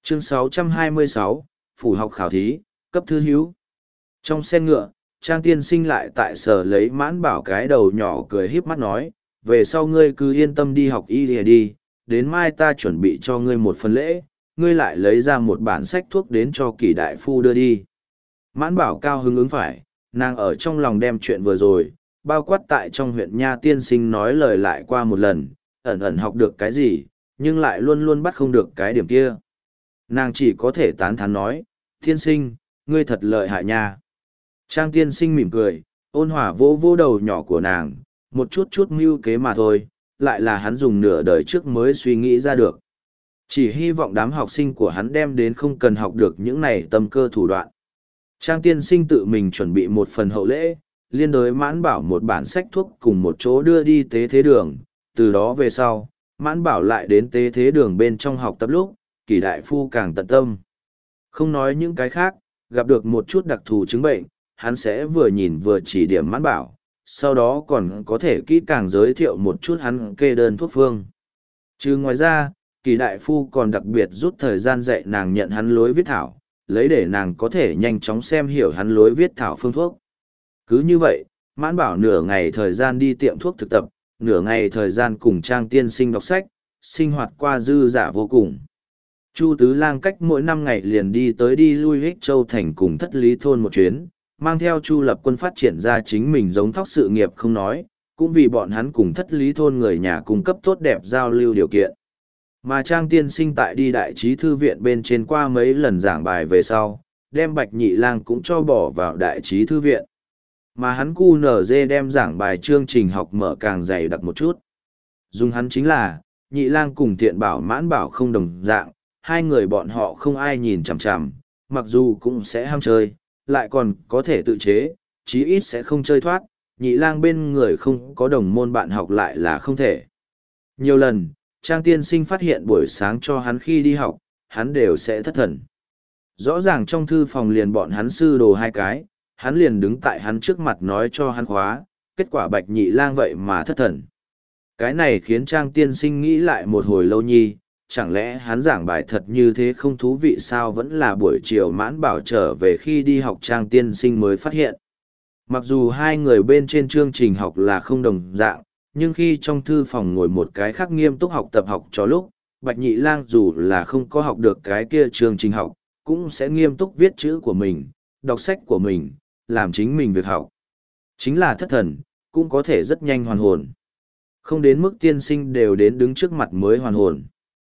Chương 626, Phủ học khảo thí, cấp thư hữu. Trong xe ngựa, Trang tiên sinh lại tại sở lấy Mãn Bảo cái đầu nhỏ cười híp mắt nói, về sau ngươi cứ yên tâm đi học y lìa đi, đến mai ta chuẩn bị cho ngươi một phần lễ, ngươi lại lấy ra một bản sách thuốc đến cho Kỷ đại phu đưa đi. Mãn Bảo cao hứng ứng phải, nàng ở trong lòng đem chuyện vừa rồi, bao quát tại trong huyện Nha tiên sinh nói lời lại qua một lần, ẩn ẩn học được cái gì, nhưng lại luôn luôn bắt không được cái điểm kia. Nàng chỉ có thể tán thán nói, tiên sinh, ngươi thật lợi hại nha. Trang tiên sinh mỉm cười, ôn hòa vỗ vỗ đầu nhỏ của nàng, một chút mưu kế mà thôi, lại là hắn dùng nửa đời trước mới suy nghĩ ra được. Chỉ hy vọng đám học sinh của hắn đem đến không cần học được những này tâm cơ thủ đoạn. Trang tiên sinh tự mình chuẩn bị một phần hậu lễ, liên đối Mãn Bảo một bản sách thuốc cùng một chỗ đưa đi tế thế đường, từ đó về sau, Mãn Bảo lại đến tế thế đường bên trong học tập lúc, Kỷ đại phu càng tận tâm. Không nói những cái khác, gặp được một chút đặc thù chứng bệnh, hắn sẽ vừa nhìn vừa chỉ điểm Mãn Bảo, sau đó còn có thể kỹ càng giới thiệu một chút hắn kê đơn thuốc phương. Chứ ngoài ra, Kỷ đại phu còn đặc biệt rút thời gian dạy nàng nhận hắn lối viết thảo, lấy để nàng có thể nhanh chóng xem hiểu hắn lối viết thảo phương thuốc. Cứ như vậy, Mãn Bảo nửa ngày thời gian đi tiệm thuốc thực tập, nửa ngày thời gian cùng Trang tiên sinh đọc sách, sinh hoạt qua dư dả vô cùng. Chu Tứ Lang cách mỗi 5 ngày liền đi tới đi lui Hích Châu thành cùng Thất Lý thôn một chuyến, mang theo Chu Lập Quân phát triển ra chính mình giống thóc sự nghiệp không nói, cũng vì bọn hắn cùng Thất Lý thôn người nhà cung cấp tốt đẹp giao lưu điều kiện. Mà Trang tiên sinh tại đi đại trí thư viện bên trên qua mấy lần giảng bài về sau, đem Bạch Nhị Lang cũng cho bỏ vào đại trí thư viện. Mà hắn QNZ đem giảng bài chương trình học mở càng dày đặc một chút. Dùng hắn chính là, Nhị Lang cùng Thiện Bảo Mãn Bảo không đồng dạng, hai người bọn họ không ai nhìn chằm chằm, mặc dù cũng sẽ ham chơi, lại còn có thể tự chế, chí ít sẽ không chơi thoát, Nhị Lang bên người không có đồng môn bạn học lại là không thể. Nhiều lần, Trang tiên sinh phát hiện buổi sáng cho hắn khi đi học, hắn đều sẽ thất thần. Rõ ràng trong thư phòng liền bọn hắn sư đồ hai cái, hắn liền đứng tại hắn trước mặt nói cho hắn khóa, kết quả Bạch Nhị Lang vậy mà thất thần. Cái này khiến Trang tiên sinh nghĩ lại một hồi lâu nhi, chẳng lẽ hắn giảng bài thật như thế không thú vị sao, vẫn là buổi chiều Mãn Bảo trở về khi đi học Trang tiên sinh mới phát hiện. Mặc dù hai người bên trên chương trình học là không đồng dạng, nhưng khi trong thư phòng ngồi một cái khác nghiêm túc học tập học cho lúc, Bạch Nhị Lang dù là không có học được cái kia chương trình học, cũng sẽ nghiêm túc viết chữ của mình, đọc sách của mình, làm chính mình việc học. Chính là thất thần, cũng có thể rất nhanh hoàn hồn. Không đến mức tiên sinh đều đến đứng trước mặt mới hoàn hồn.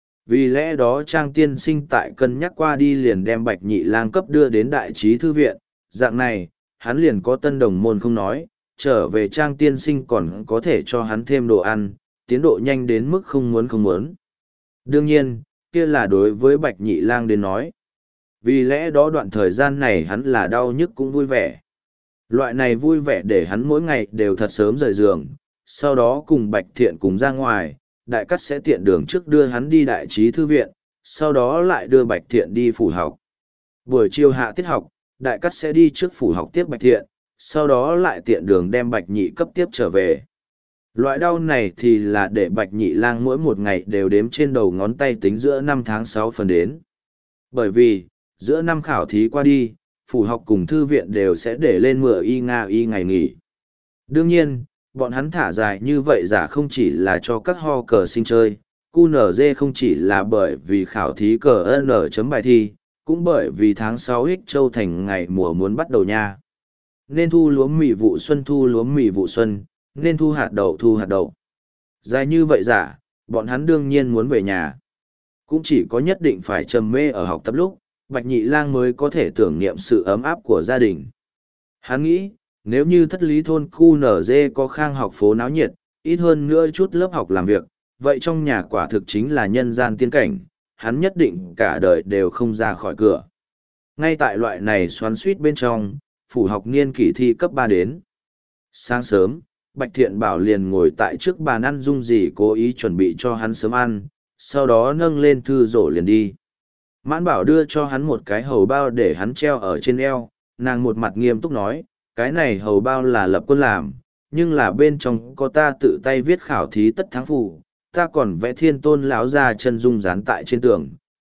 Vì lẽ đó Trang tiên sinh tại cân nhắc qua đi liền đem Bạch Nhị Lang cấp đưa đến đại trí thư viện, dạng này, hắn liền có tân đồng môn không nói, trở về Trang tiên sinh còn có thể cho hắn thêm đồ ăn, tiến độ nhanh đến mức không muốn. Đương nhiên, kia là đối với Bạch Nhị Lang đến nói. Vì lẽ đó đoạn thời gian này hắn là đau nhức cũng vui vẻ. Loại này vui vẻ để hắn mỗi ngày đều thật sớm rời giường, sau đó cùng Bạch Thiện cùng ra ngoài, Đại Cắt sẽ tiện đường trước đưa hắn đi đại trí thư viện, sau đó lại đưa Bạch Thiện đi phủ học. Buổi chiều hạ tiết học, Đại Cắt sẽ đi trước phủ học tiếp Bạch Thiện, sau đó lại tiện đường đem Bạch Nhị cấp tiếp trở về. Loại đau này thì là để Bạch Nhị Lang mỗi một ngày đều đếm trên đầu ngón tay tính giữa 5 tháng 6 phần đến. Bởi vì, giữa năm khảo thí qua đi, phủ học cùng thư viện đều sẽ để lên mưa y ngày nghỉ. Đương nhiên, bọn hắn thả dài như vậy giả không chỉ là cho các ho cờ sinh chơi, QNZ không chỉ là bởi vì khảo thí cờ N chấm bài thi, cũng bởi vì tháng 6 Hích Châu thành ngày mùa muốn bắt đầu nha. Nên thu lúa mì vụ xuân thu lúa mì vụ xuân, nên thu hạt đậu thu hạt đậu. Dài như vậy giả, bọn hắn đương nhiên muốn về nhà. Cũng chỉ có nhất định phải trầm mê ở học tập lúc, Bạch Nhị Lang mới có thể tưởng niệm sự ấm áp của gia đình. Hắn nghĩ, nếu như Thất Lý thôn QNZ có khang học phố náo nhiệt, ít hơn nữa chút lớp học làm việc, vậy trong nhà quả thực chính là nhân gian tiên cảnh, hắn nhất định cả đời đều không ra khỏi cửa. Ngay tại loại này xoắn suýt bên trong, phủ học niên kỷ thi cấp 3 đến. Sáng sớm, Bạch Thiện Bảo liền ngồi tại trước bàn ăn dung gì cố ý chuẩn bị cho hắn sớm ăn, sau đó nâng lên thư rổ liền đi. Mãn Bảo đưa cho hắn một cái hầu bao để hắn treo ở trên eo, nàng một mặt nghiêm túc nói, cái này hầu bao là Lập Quân làm, nhưng là bên trong có ta tự tay viết khảo thí tất thắng phù, ta còn vẽ Thiên Tôn lão ra chân dung dán tại trên tường,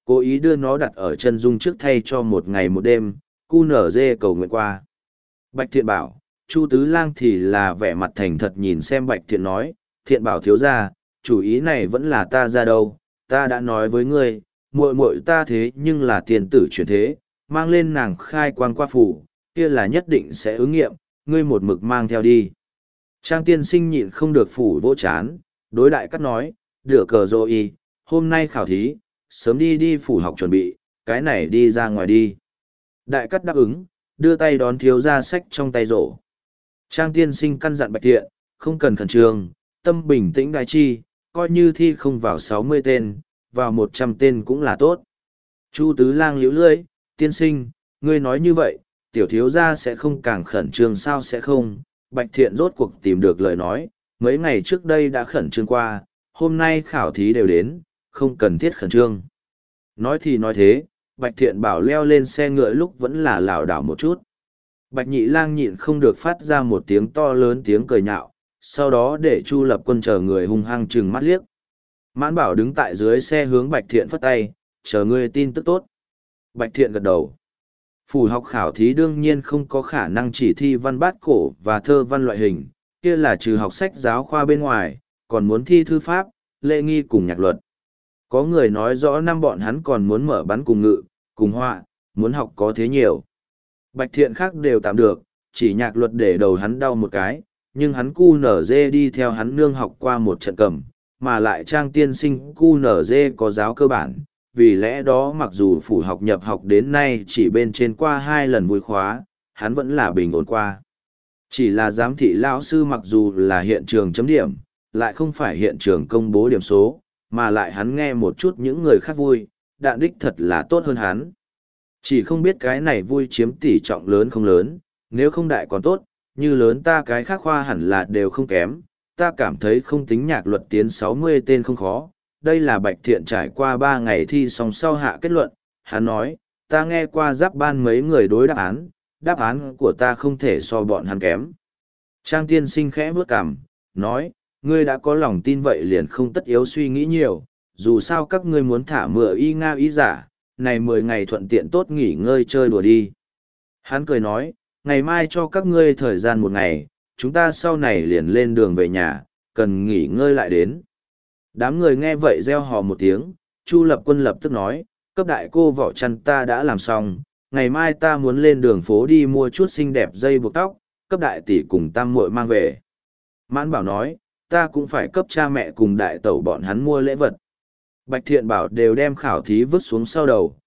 Cố ý đưa nó đặt ở chân dung trước thay cho một ngày một đêm, QNZ cầu nguyện qua. Bạch Thiện bảo, Chu Tứ Lang thì là vẻ mặt thành thật nhìn xem Bạch Thiện nói, Thiện bảo thiếu gia, chủ ý này vẫn là ta ra đâu, ta đã nói với ngươi, muội muội ta thế nhưng là tiền tử chuyển thế, mang lên nàng khai quang qua phủ, kia là nhất định sẽ ứng nghiệm, ngươi một mực mang theo đi. Trang tiên sinh nhịn không được phủ vỗ chán, đối đại cắt nói, đửa cờ rô y, hôm nay khảo thí, sớm đi đi phủ học chuẩn bị, cái này đi ra ngoài đi. Đại cắt đáp ứng, đưa tay đón thiếu gia sách trong tay rổ. Trang tiên sinh căn dặn Bạch Thiện, không cần khẩn trương, tâm bình tĩnh đại chi, coi như thi không vào 60 tên, vào 100 tên cũng là tốt. Chu Tứ Lang liễu lưỡi, tiên sinh, ngươi nói như vậy, tiểu thiếu gia sẽ không càng khẩn trương sao sẽ không? Bạch Thiện rốt cuộc tìm được lời nói, mấy ngày trước đây đã khẩn trương qua, hôm nay khảo thí đều đến, không cần thiết khẩn trương. Nói thì nói thế, Bạch Thiện bảo leo lên xe ngựa lúc vẫn là lảo đảo một chút. Bạch Nhị Lang nhịn không được phát ra một tiếng to lớn tiếng cười nhạo, sau đó để Chu Lập Quân chờ người hung hăng trừng mắt liếc. Mãn Bảo đứng tại dưới xe hướng Bạch Thiện phất tay, chờ ngươi tin tức tốt. Bạch Thiện gật đầu. Phủ học khảo thí đương nhiên không có khả năng chỉ thi văn bát cổ và thơ văn loại hình, kia là trừ học sách giáo khoa bên ngoài, còn muốn thi thư pháp, lễ nghi cùng nhạc luật. Có người nói rõ năm bọn hắn còn muốn mở bắn cùng ngự, cùng họa, muốn học có thế nhiều. Bạch Thiện khác đều tạm được, chỉ nhạc luật để đầu hắn đau một cái, nhưng hắn cu nở dê đi theo hắn nương học qua một trận cầm, mà lại Trang tiên sinh cu nở dê có giáo cơ bản, vì lẽ đó mặc dù phủ học nhập học đến nay chỉ bên trên qua 2 lần vui khóa, hắn vẫn là bình ổn qua. Chỉ là giám thị lão sư mặc dù là hiện trường chấm điểm, lại không phải hiện trường công bố điểm số, mà lại hắn nghe một chút những người khác vui, đạn đích thật là tốt hơn hắn. Chỉ không biết cái này vui chiếm tỷ trọng lớn không lớn, nếu không đại còn tốt, như lớn ta cái khác khoa hẳn là đều không kém, ta cảm thấy không tính nhạc luật tiến 60 tên không khó. Đây là Bạch Thiện trải qua 3 ngày thi xong sau hạ kết luận, hắn nói, ta nghe qua giáp ban mấy người đối đáp án của ta không thể so bọn hắn kém. Trang tiên sinh khẽ bước cằm, nói, ngươi đã có lòng tin vậy liền không tất yếu suy nghĩ nhiều, dù sao các ngươi muốn thả mưa y nga ý giả, này 10 ngày thuận tiện tốt nghỉ ngơi chơi đùa đi. Hắn cười nói, ngày mai cho các ngươi thời gian 1 ngày, chúng ta sau này liền lên đường về nhà, cần nghỉ ngơi lại đến. Đám người nghe vậy reo hò một tiếng, Chu Lập Quân lập tức nói, cấp đại cô vỏ chăn ta đã làm xong, ngày mai ta muốn lên đường phố đi mua chút xinh đẹp dây buộc tóc, cấp đại tỷ cùng tam muội mang về. Mãn Bảo nói, ta cũng phải cấp cha mẹ cùng đại tẩu bọn hắn mua lễ vật. Bạch Thiện bảo đều đem khảo thí vứt xuống sau đầu,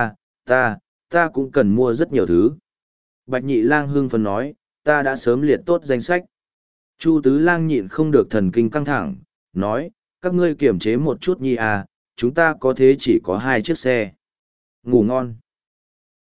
ta cũng cần mua rất nhiều thứ. Bạch Nhị Lang hưng phấn nói, ta đã sớm liệt tốt danh sách. Chu Tứ Lang nhịn không được thần kinh căng thẳng, nói, các ngươi kiềm chế một chút nhi à, chúng ta có thế chỉ có 2 chiếc xe. Ngủ ngon.